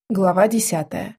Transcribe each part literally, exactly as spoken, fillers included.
Глава десятая.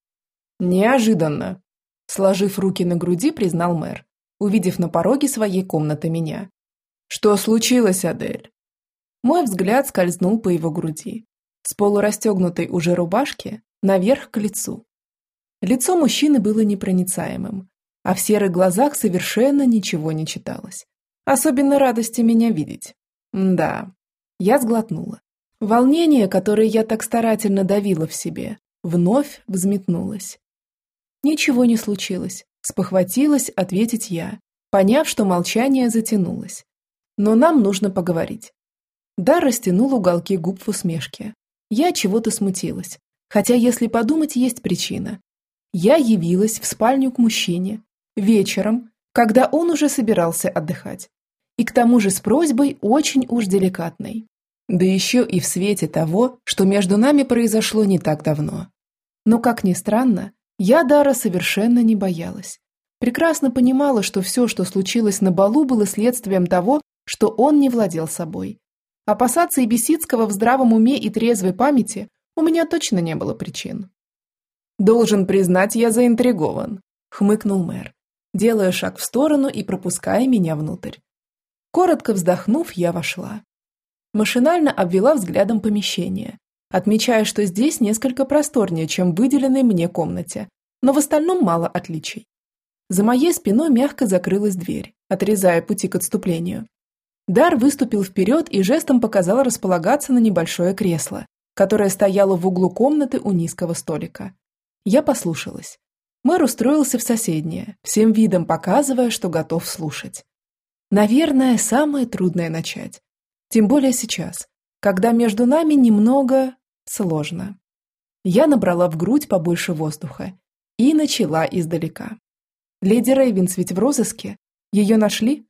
Неожиданно. Сложив руки на груди, признал мэр, увидев на пороге своей комнаты меня. Что случилось, Адель? Мой взгляд скользнул по его груди, с полурастегнутой уже рубашки наверх к лицу. Лицо мужчины было непроницаемым, а в серых глазах совершенно ничего не читалось. Особенно радости меня видеть. Да, я сглотнула. Волнение, которое я так старательно давила в себе, вновь взметнулось. Ничего не случилось, спохватилась ответить я, поняв, что молчание затянулось. Но нам нужно поговорить. Дар растянул уголки губ в усмешке. Я чего-то смутилась, хотя, если подумать, есть причина. Я явилась в спальню к мужчине вечером, когда он уже собирался отдыхать. И к тому же с просьбой очень уж деликатной. Да еще и в свете того, что между нами произошло не так давно. Но, как ни странно, я Дара совершенно не боялась. Прекрасно понимала, что все, что случилось на балу, было следствием того, что он не владел собой. Опасаться Ибисицкого в здравом уме и трезвой памяти у меня точно не было причин. «Должен признать, я заинтригован», — хмыкнул мэр, делая шаг в сторону и пропуская меня внутрь. Коротко вздохнув, я вошла. Машинально обвела взглядом помещение, отмечая, что здесь несколько просторнее, чем в выделенной мне комнате, но в остальном мало отличий. За моей спиной мягко закрылась дверь, отрезая пути к отступлению. Дар выступил вперед и жестом показал располагаться на небольшое кресло, которое стояло в углу комнаты у низкого столика. Я послушалась. Мэр устроился в соседнее, всем видом показывая, что готов слушать. Наверное, самое трудное начать. Тем более сейчас, когда между нами немного сложно. Я набрала в грудь побольше воздуха и начала издалека. Леди Рейвенс ведь в розыске? Ее нашли?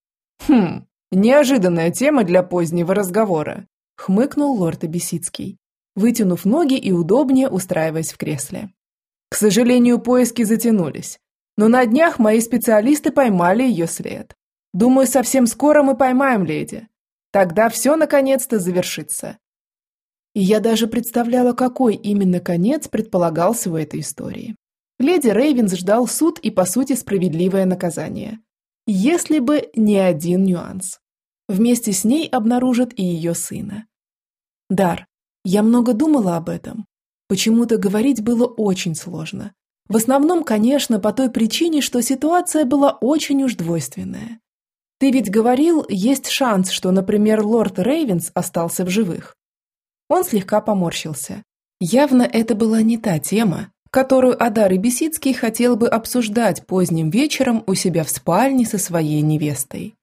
Хм, неожиданная тема для позднего разговора, хмыкнул лорд Ибисицкий, вытянув ноги и удобнее устраиваясь в кресле. К сожалению, поиски затянулись, но на днях мои специалисты поймали ее след. Думаю, совсем скоро мы поймаем леди. Тогда все наконец-то завершится. И я даже представляла, какой именно конец предполагался у этой истории. Леди Рейвенс ждал суд и, по сути, справедливое наказание. Если бы не один нюанс. Вместе с ней обнаружат и ее сына. Дар, я много думала об этом. Почему-то говорить было очень сложно. В основном, конечно, по той причине, что ситуация была очень уж двойственная. Ты ведь говорил, есть шанс, что, например, лорд Рейвенс остался в живых. Он слегка поморщился. Явно это была не та тема, которую Адар Ибисицкий хотел бы обсуждать поздним вечером у себя в спальне со своей невестой.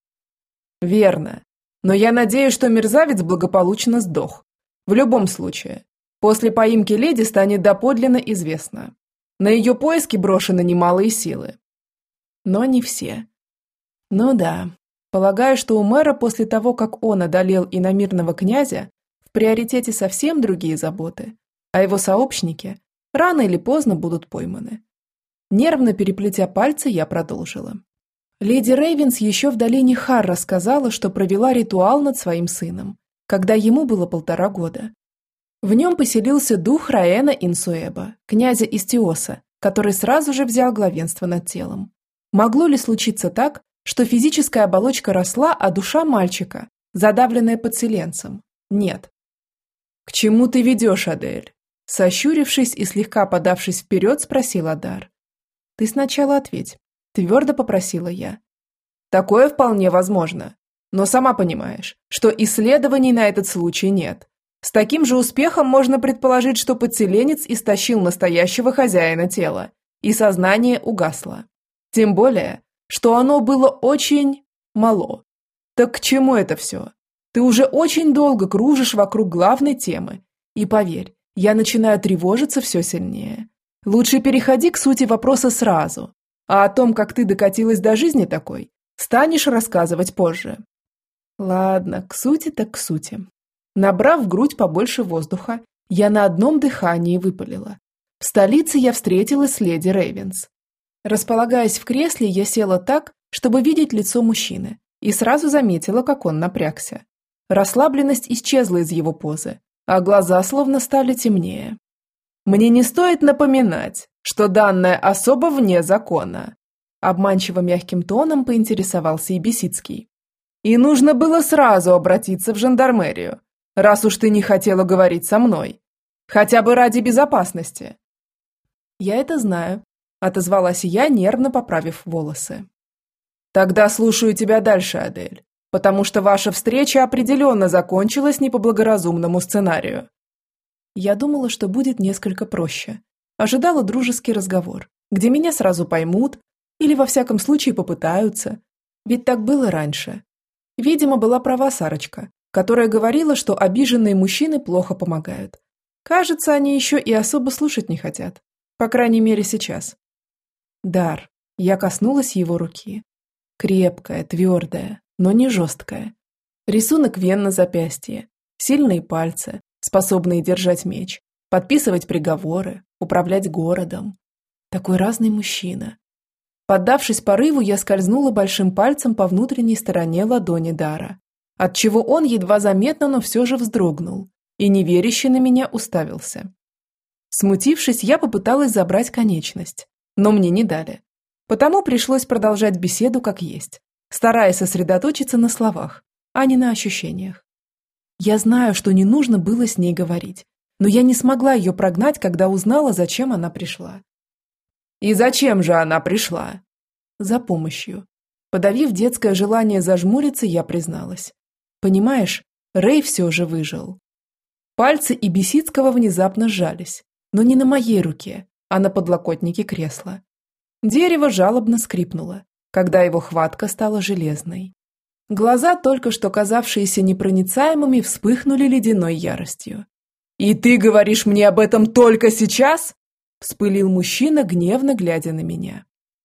Верно. Но я надеюсь, что мерзавец благополучно сдох. В любом случае, после поимки леди станет доподлинно известно. На ее поиски брошены немалые силы. Но не все. Ну да. Полагаю, что у мэра после того, как он одолел иномирного князя, в приоритете совсем другие заботы, а его сообщники рано или поздно будут пойманы. Нервно переплетя пальцы, я продолжила. Леди Рейвенс еще в долине Хар рассказала, что провела ритуал над своим сыном, когда ему было полтора года. В нем поселился дух Раэна Инсуэба, князя Истиоса, который сразу же взял главенство над телом. Могло ли случиться так, что физическая оболочка росла, а душа мальчика, задавленная подселенцем, нет? «К чему ты ведешь, Адель?» Сощурившись и слегка подавшись вперед, спросил Адар. «Ты сначала ответь», – твердо попросила я. «Такое вполне возможно, но сама понимаешь, что исследований на этот случай нет. С таким же успехом можно предположить, что подселенец истощил настоящего хозяина тела, и сознание угасло. Тем более, что оно было очень мало. Так к чему это все? Ты уже очень долго кружишь вокруг главной темы, и поверь, я начинаю тревожиться все сильнее. Лучше переходи к сути вопроса сразу, а о том, как ты докатилась до жизни такой, станешь рассказывать позже». Ладно, к сути так к сути. Набрав в грудь побольше воздуха, я на одном дыхании выпалила. В столице я встретилась с леди Рейвенс. Располагаясь в кресле, я села так, чтобы видеть лицо мужчины, и сразу заметила, как он напрягся. Расслабленность исчезла из его позы, а глаза словно стали темнее. мне не стоит напоминать, что данная особа вне закона. Обманчиво мягким тоном поинтересовался Ибисицкий. И нужно было сразу обратиться в жандармерию, раз уж ты не хотела говорить со мной. Хотя бы ради безопасности. Я это знаю, отозвалась я, нервно поправив волосы. Тогда слушаю тебя дальше, Адель, потому что ваша встреча определенно закончилась не по благоразумному сценарию. Я думала, что будет несколько проще. Ожидала дружеский разговор, где меня сразу поймут или во всяком случае попытаются. Ведь так было раньше. Видимо, была права Сарочка, которая говорила, что обиженные мужчины плохо помогают. Кажется, они еще и особо слушать не хотят. По крайней мере, сейчас. Дар. Я коснулась его руки. Крепкая, твердая, но не жесткая. Рисунок вен на запястье. Сильные пальцы, способные держать меч, подписывать приговоры, управлять городом. Такой разный мужчина. Поддавшись порыву, я скользнула большим пальцем по внутренней стороне ладони Дара, отчего он едва заметно, но все же вздрогнул и неверяще на меня уставился. Смутившись, я попыталась забрать конечность, но мне не дали. Потому пришлось продолжать беседу как есть, стараясь сосредоточиться на словах, а не на ощущениях. Я знаю, что не нужно было с ней говорить, но я не смогла ее прогнать, когда узнала, зачем она пришла. «И зачем же она пришла?» «За помощью». Подавив детское желание зажмуриться, я призналась. «Понимаешь, Рэй все же выжил». Пальцы Ибисицкого внезапно сжались, но не на моей руке, а на подлокотнике кресла. Дерево жалобно скрипнуло, когда его хватка стала железной. Глаза, только что казавшиеся непроницаемыми, вспыхнули ледяной яростью. «И ты говоришь мне об этом только сейчас?» – вспылил мужчина, гневно глядя на меня.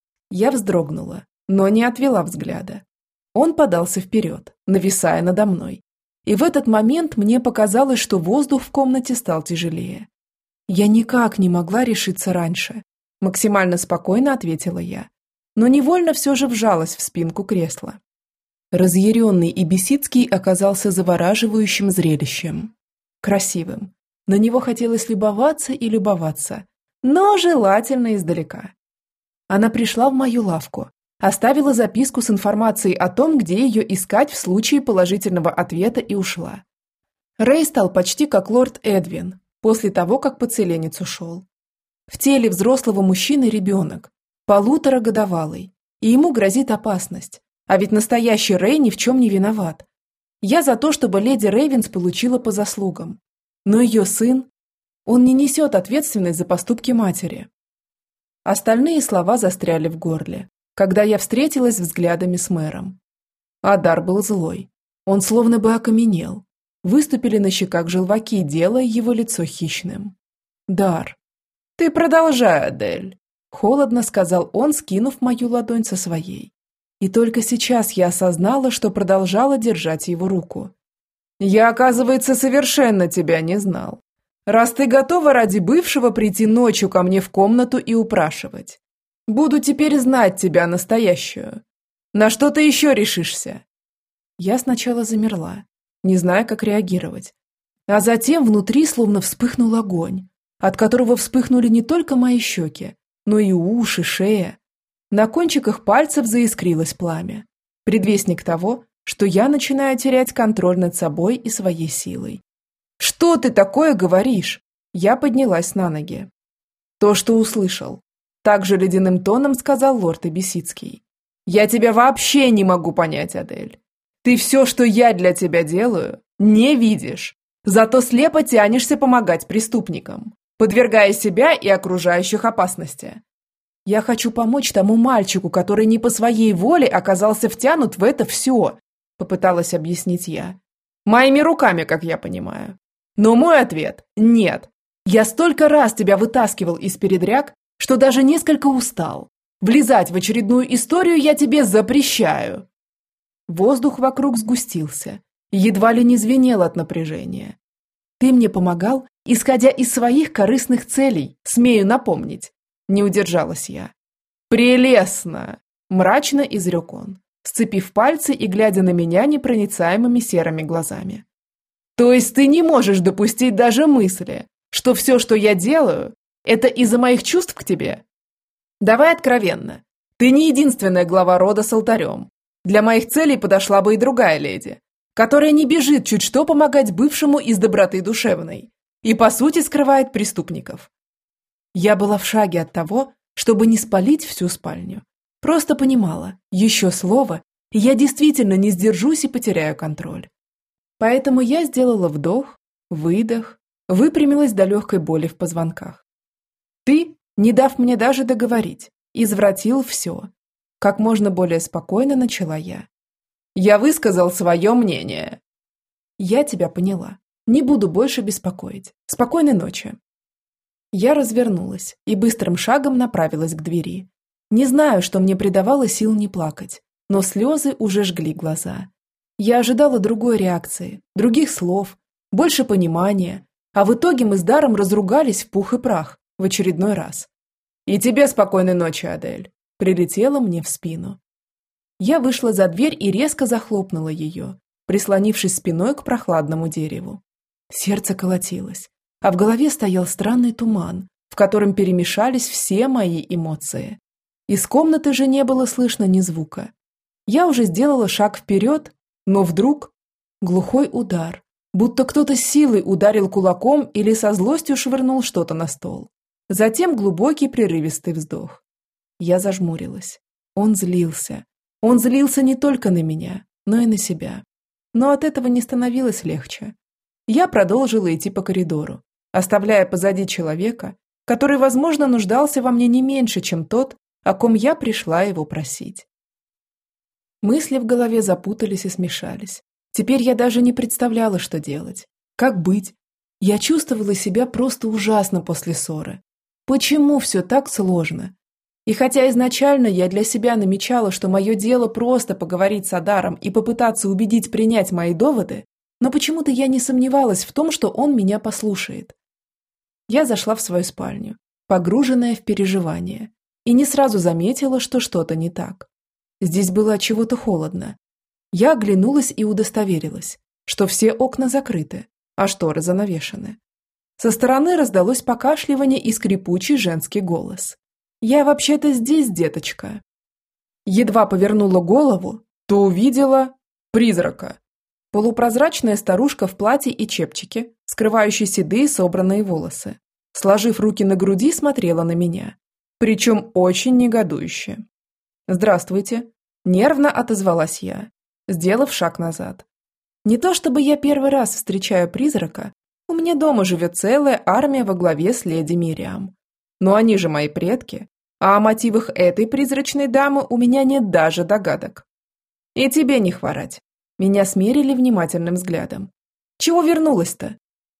Я вздрогнула, но не отвела взгляда. Он подался вперед, нависая надо мной. И в этот момент мне показалось, что воздух в комнате стал тяжелее. Я никак не могла решиться раньше. Максимально спокойно ответила я, но невольно все же вжалась в спинку кресла. Разъяренный Ибисицкий оказался завораживающим зрелищем. Красивым. На него хотелось любоваться и любоваться, но желательно издалека. Она пришла в мою лавку, оставила записку с информацией о том, где ее искать в случае положительного ответа, и ушла. Рэй стал почти как лорд Эдвин после того, как поцеленец ушел. В теле взрослого мужчины ребенок, полуторагодовалый, и ему грозит опасность, а ведь настоящий Рэй ни в чем не виноват. Я за то, чтобы леди Рейвенс получила по заслугам, но ее сын, он не несет ответственность за поступки матери. Остальные слова застряли в горле, когда я встретилась взглядами с мэром. Адар был злой. Он словно бы окаменел. Выступили на щеках желваки, делая его лицо хищным. «Дар, ты продолжай, Адель», – холодно сказал он, скинув мою ладонь со своей. И только сейчас я осознала, что продолжала держать его руку. «Я, оказывается, совершенно тебя не знал. Раз ты готова ради бывшего прийти ночью ко мне в комнату и упрашивать. Буду теперь знать тебя настоящую. На что ты еще решишься?» Я сначала замерла, не зная, как реагировать. А затем внутри словно вспыхнул огонь, от которого вспыхнули не только мои щеки, но и уши, шея. На кончиках пальцев заискрилось пламя. Предвестник того, что я начинаю терять контроль над собой и своей силой. «Что ты такое говоришь?» Я поднялась на ноги. «То, что услышал», – также ледяным тоном сказал лорд Ибисицкий. «Я тебя вообще не могу понять, Адель. Ты все, что я для тебя делаю, не видишь. Зато слепо тянешься помогать преступникам, подвергая себя и окружающих опасности. Я хочу помочь тому мальчику, который не по своей воле оказался втянут в это все», – попыталась объяснить я. «Моими руками, как я понимаю. Но мой ответ – нет. Я столько раз тебя вытаскивал из передряг, что даже несколько устал. Влезать в очередную историю я тебе запрещаю». Воздух вокруг сгустился, едва ли не звенел от напряжения. «Ты мне помогал, исходя из своих корыстных целей, смею напомнить». Не удержалась я. «Прелестно!» – мрачно изрек он, сцепив пальцы и глядя на меня непроницаемыми серыми глазами. «То есть ты не можешь допустить даже мысли, Что все, что я делаю, это из-за моих чувств к тебе? Давай откровенно. Ты не единственная глава рода с алтарем. Для моих целей подошла бы и другая леди, которая не бежит чуть что помогать бывшему из доброты душевной и, по сути, скрывает преступников. Я была в шаге от того, чтобы не спалить всю спальню. Просто понимала, еще слово, и я действительно не сдержусь и потеряю контроль. Поэтому я сделала вдох, выдох, выпрямилась до легкой боли в позвонках. Ты, не дав мне даже договорить, извратил все. Как можно более спокойно начала я. Я высказал свое мнение. Я тебя поняла. Не буду больше беспокоить. Спокойной ночи. Я развернулась и быстрым шагом направилась к двери. Не знаю, что мне придавало сил не плакать, но слезы уже жгли глаза. Я ожидала другой реакции, других слов, больше понимания, а в итоге мы с Даром разругались в пух и прах в очередной раз. «И тебе спокойной ночи, Адель!» прилетела мне в спину. Я вышла за дверь и резко захлопнула ее, прислонившись спиной к прохладному дереву. Сердце колотилось, а в голове стоял странный туман, в котором перемешались все мои эмоции. Из комнаты же не было слышно ни звука. Я уже сделала шаг вперед, но вдруг глухой удар, будто кто-то с силой ударил кулаком или со злостью швырнул что-то на стол. Затем глубокий прерывистый вздох. Я зажмурилась. Он злился. Он злился не только на меня, но и на себя. Но от этого не становилось легче. Я продолжила идти по коридору, оставляя позади человека, который, возможно, нуждался во мне не меньше, чем тот, о ком я пришла его просить. Мысли в голове запутались и смешались. Теперь я даже не представляла, что делать. Как быть? Я чувствовала себя просто ужасно после ссоры. Почему все так сложно? И хотя изначально я для себя намечала, что мое дело просто поговорить с Адаром и попытаться убедить принять мои доводы, но почему-то я не сомневалась в том, что он меня послушает. Я зашла в свою спальню, погруженная в переживания, и не сразу заметила, что что-то не так. Здесь было от чего-то холодно. Я оглянулась и удостоверилась, что все окна закрыты, а шторы занавешены. Со стороны раздалось покашливание и скрипучий женский голос. «Я вообще-то здесь, деточка». Едва повернула голову, то увидела призрака. Полупрозрачная старушка в платье и чепчике, скрывающей седые собранные волосы, сложив руки на груди, смотрела на меня. Причем очень негодующе. «Здравствуйте», – нервно отозвалась я, сделав шаг назад. «Не то чтобы я первый раз встречаю призрака, у меня дома живет целая армия во главе с леди Мириам. Но они же мои предки, а о мотивах этой призрачной дамы у меня нет даже догадок. И тебе не хворать». Меня смерили внимательным взглядом. «Чего вернулась-то?»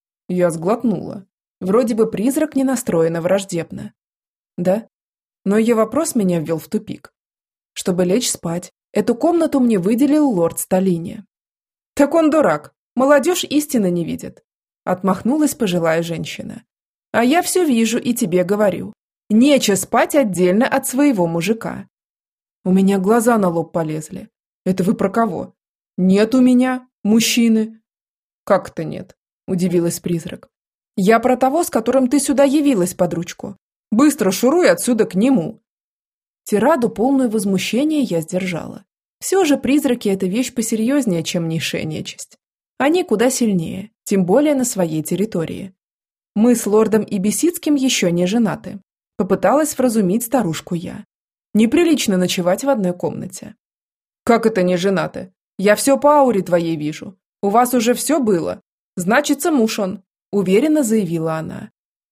Я сглотнула. Вроде бы призрак не настроена враждебно. Да? Но ее вопрос меня ввел в тупик. Чтобы лечь спать, эту комнату мне выделил лорд Сталини. «Так он дурак, молодежь истины не видит», – отмахнулась пожилая женщина. «А я все вижу и тебе говорю. Нече спать отдельно от своего мужика». У меня глаза на лоб полезли. «Это вы про кого?» «Нет у меня мужчины». «Как это нет?» – удивилась призрак. «Я про того, с которым ты сюда явилась под ручку. Быстро шуруй отсюда к нему». Тираду, полную возмущения, я сдержала. Все же призраки – это вещь посерьезнее, чем низшая нечисть. Они куда сильнее, тем более на своей территории. Мы с лордом Ибисицким еще не женаты. Попыталась вразумить старушку я. Неприлично ночевать в одной комнате. «Как это не женаты? Я все по ауре твоей вижу. У вас уже все было. Значится, муж он», – уверенно заявила она.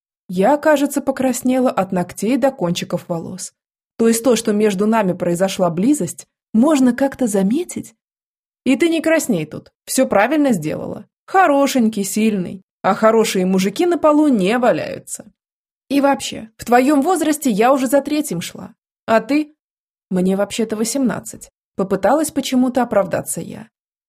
Я, кажется, покраснела от ногтей до кончиков волос. То есть то, что между нами произошла близость, можно как-то заметить? И ты не красней тут. Все правильно сделала. Хорошенький, сильный. А хорошие мужики на полу не валяются. И вообще, в твоем возрасте я уже за третьим шла. А ты? Мне вообще-то восемнадцать. Попыталась почему-то оправдаться я.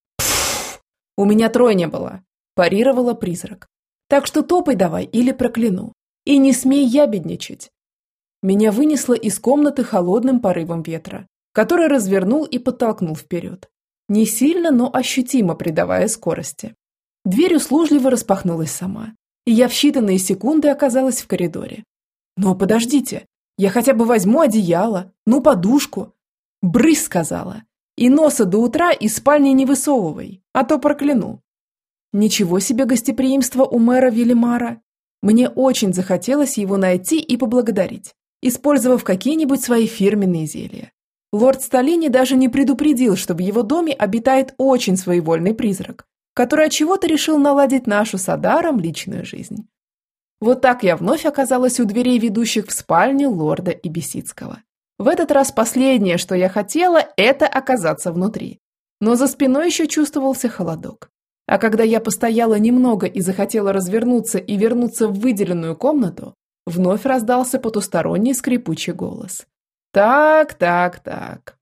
«Пф, у меня тройня была», – парировала призрак. «Так что топай давай или прокляну. И не смей ябедничать». Меня вынесло из комнаты холодным порывом ветра, который развернул и подтолкнул вперед. Не сильно, но ощутимо придавая скорости. Дверь услужливо распахнулась сама. и я в считанные секунды оказалась в коридоре. Но подождите, я хотя бы возьму одеяло, ну подушку. Брысь, сказала, и носа до утра из спальни не высовывай, а то прокляну. Ничего себе гостеприимство у мэра Велимара. Мне очень захотелось его найти и поблагодарить, использовав какие-нибудь свои фирменные зелья. Лорд Столини даже не предупредил, что в его доме обитает очень своевольный призрак, который от чего-то решил наладить нашу с Адаром личную жизнь. Вот так я вновь оказалась у дверей, ведущих в спальню лорда Ибисицкого. В этот раз последнее, что я хотела, это оказаться внутри. Но за спиной еще чувствовался холодок. А когда я постояла немного и захотела развернуться и вернуться в выделенную комнату, вновь раздался потусторонний скрипучий голос. Так, так, так.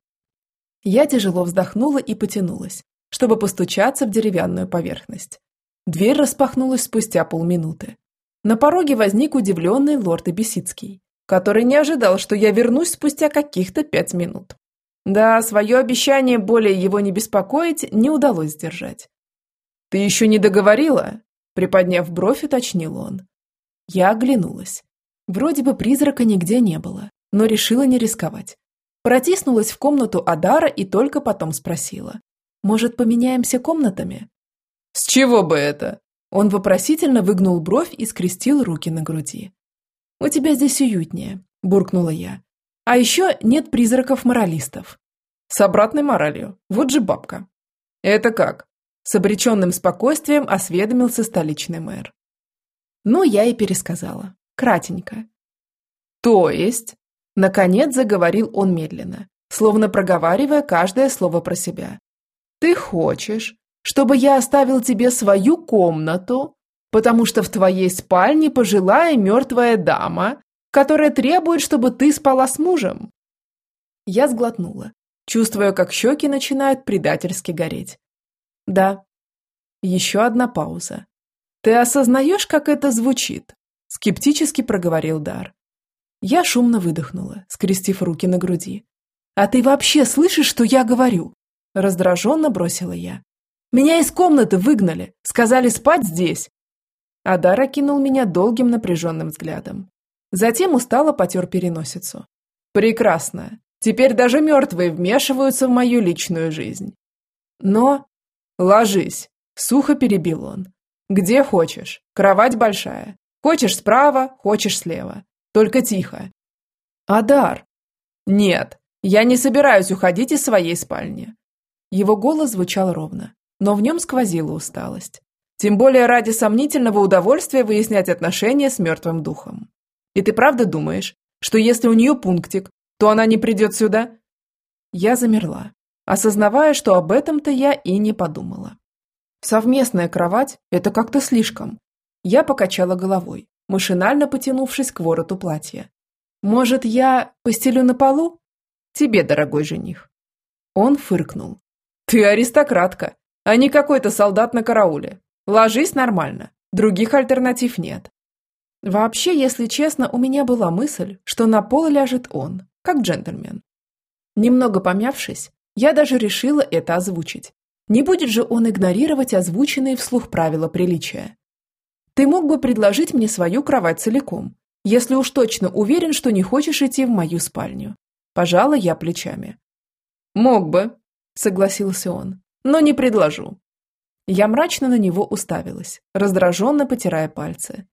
Я тяжело вздохнула и потянулась, чтобы постучаться в деревянную поверхность. Дверь распахнулась спустя полминуты. На пороге возник удивленный лорд Ибисицкий, который не ожидал, что я вернусь спустя каких-то пять минут. Да, свое обещание более его не беспокоить не удалось сдержать. «Ты еще не договорила?» – приподняв бровь, уточнил он. Я оглянулась. Вроде бы призрака нигде не было, но решила не рисковать. Протиснулась в комнату Адара и только потом спросила. «Может, поменяемся комнатами?» «С чего бы это?» Он вопросительно выгнул бровь и скрестил руки на груди. «У тебя здесь уютнее», – буркнула я. «А еще нет призраков-моралистов». «С обратной моралью. Вот же бабка». «Это как?» С обреченным спокойствием осведомился столичный мэр. Ну, я и пересказала. Кратенько. «То есть?» Наконец заговорил он медленно, словно проговаривая каждое слово про себя. «Ты хочешь, чтобы я оставил тебе свою комнату, потому что в твоей спальне пожилая мертвая дама, которая требует, чтобы ты спала с мужем?» Я сглотнула, чувствуя, как щеки начинают предательски гореть. «Да». Еще одна пауза. «Ты осознаешь, как это звучит?» Скептически проговорил Дар. Я шумно выдохнула, скрестив руки на груди. «А ты вообще слышишь, что я говорю?» Раздраженно бросила я. «Меня из комнаты выгнали, сказали спать здесь». Адар окинул меня долгим напряженным взглядом. Затем устало потер переносицу. «Прекрасно. Теперь даже мертвые вмешиваются в мою личную жизнь. Но...» «Ложись», – сухо перебил он. «Где хочешь. Кровать большая. Хочешь справа, хочешь слева. Только тихо». «Адар!» «Нет, я не собираюсь уходить из своей спальни». Его голос звучал ровно, но в нем сквозила усталость. Тем более ради сомнительного удовольствия выяснять отношения с мертвым духом. «И ты правда думаешь, что если у нее пунктик, то она не придет сюда?» Я замерла, осознавая, что об этом-то я и не подумала. Совместная кровать – это как-то слишком. Я покачала головой, машинально потянувшись к вороту платья. «Может, я постелю на полу?» «Тебе, дорогой жених». Он фыркнул. «Ты аристократка, а не какой-то солдат на карауле. Ложись нормально, других альтернатив нет». Вообще, если честно, у меня была мысль, что на пол ляжет он, как джентльмен. Немного помявшись, я даже решила это озвучить. Не будет же он игнорировать озвученные вслух правила приличия. «Ты мог бы предложить мне свою кровать целиком, если уж точно уверен, что не хочешь идти в мою спальню». Пожала я плечами. «Мог бы», – согласился он, – «но не предложу». Я мрачно на него уставилась, раздраженно потирая пальцы.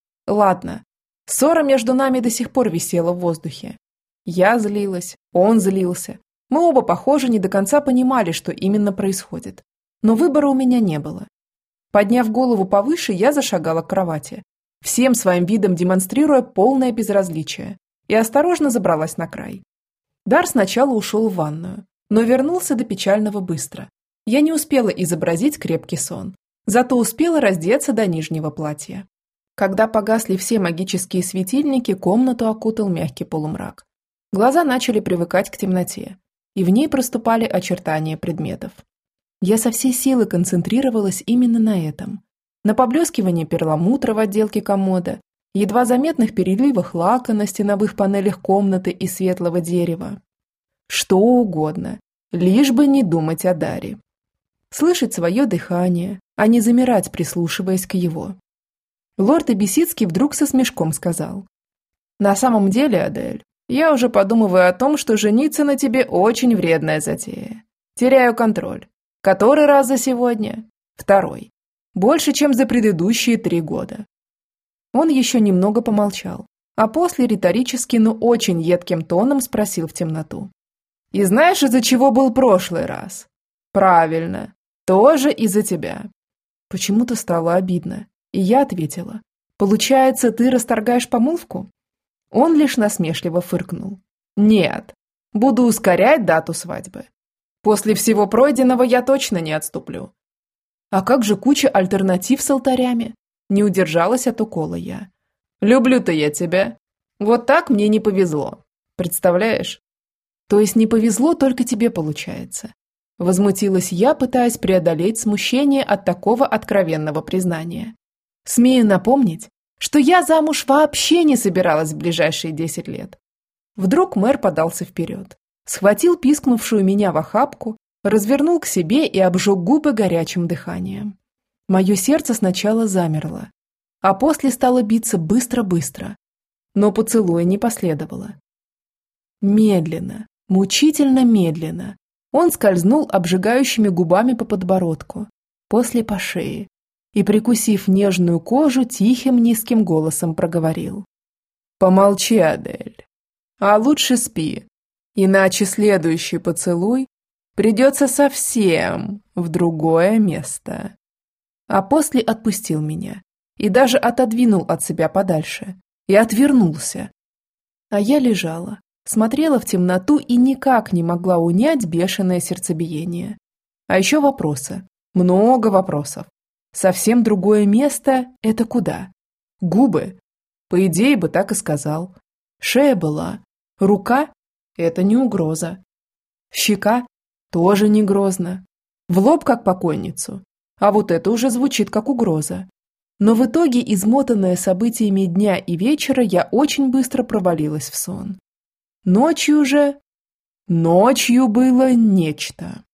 Ладно, ссора между нами до сих пор висела в воздухе. Я злилась, он злился. Мы оба, похоже, не до конца понимали, что именно происходит. Но выбора у меня не было. Подняв голову повыше, я зашагала к кровати, всем своим видом демонстрируя полное безразличие, и осторожно забралась на край. Дар сначала ушел в ванную, но вернулся до печального быстро. Я не успела изобразить крепкий сон, зато успела раздеться до нижнего платья. Когда погасли все магические светильники, комнату окутал мягкий полумрак. Глаза начали привыкать к темноте, и в ней проступали очертания предметов. Я со всей силы концентрировалась именно на этом. На поблескивании перламутра в отделке комода, едва заметных переливах лака на стеновых панелях комнаты из светлого дерева. Что угодно, лишь бы не думать о Даре. Слышать свое дыхание, а не замирать, прислушиваясь к его. Лорд Эбисицкий вдруг со смешком сказал. «На самом деле, Адель, я уже подумываю о том, что жениться на тебе очень вредная затея. Теряю контроль. Который раз за сегодня? Второй. Больше, чем за предыдущие три года». Он еще немного помолчал, а после риторически, но очень едким тоном спросил в темноту. «И знаешь, из-за чего был прошлый раз?» «Правильно. Тоже из-за тебя». Почему-то стало обидно, и я ответила. «Получается, ты расторгаешь помолвку?» Он лишь насмешливо фыркнул. «Нет. Буду ускорять дату свадьбы. После всего пройденного я точно не отступлю». «А как же куча альтернатив с алтарями?» Не удержалась от укола я. «Люблю-то я тебя. Вот так мне не повезло. Представляешь?» «То есть не повезло только тебе, получается?» Возмутилась я, пытаясь преодолеть смущение от такого откровенного признания. «Смею напомнить, что я замуж вообще не собиралась в ближайшие десять лет». Вдруг мэр подался вперед, схватил пискнувшую меня в охапку, развернул к себе и обжег губы горячим дыханием. Мое сердце сначала замерло, а после стало биться быстро-быстро, но поцелуя не последовало. Медленно, мучительно медленно он скользнул обжигающими губами по подбородку, после по шее, и, прикусив нежную кожу, тихим низким голосом проговорил. «Помолчи, Адель, а лучше спи, иначе следующий поцелуй придется совсем в другое место». А после отпустил меня и даже отодвинул от себя подальше и отвернулся. А я лежала, смотрела в темноту и никак не могла унять бешеное сердцебиение. А еще вопросы, много вопросов. Совсем другое место – это куда? Губы? По идее бы так и сказал. Шея была. Рука – это не угроза. Щека – тоже не грозно. В лоб как покойницу. А вот это уже звучит как угроза. Но в итоге, измотанная событиями дня и вечера, я очень быстро провалилась в сон. Ночью же... Ночью было нечто.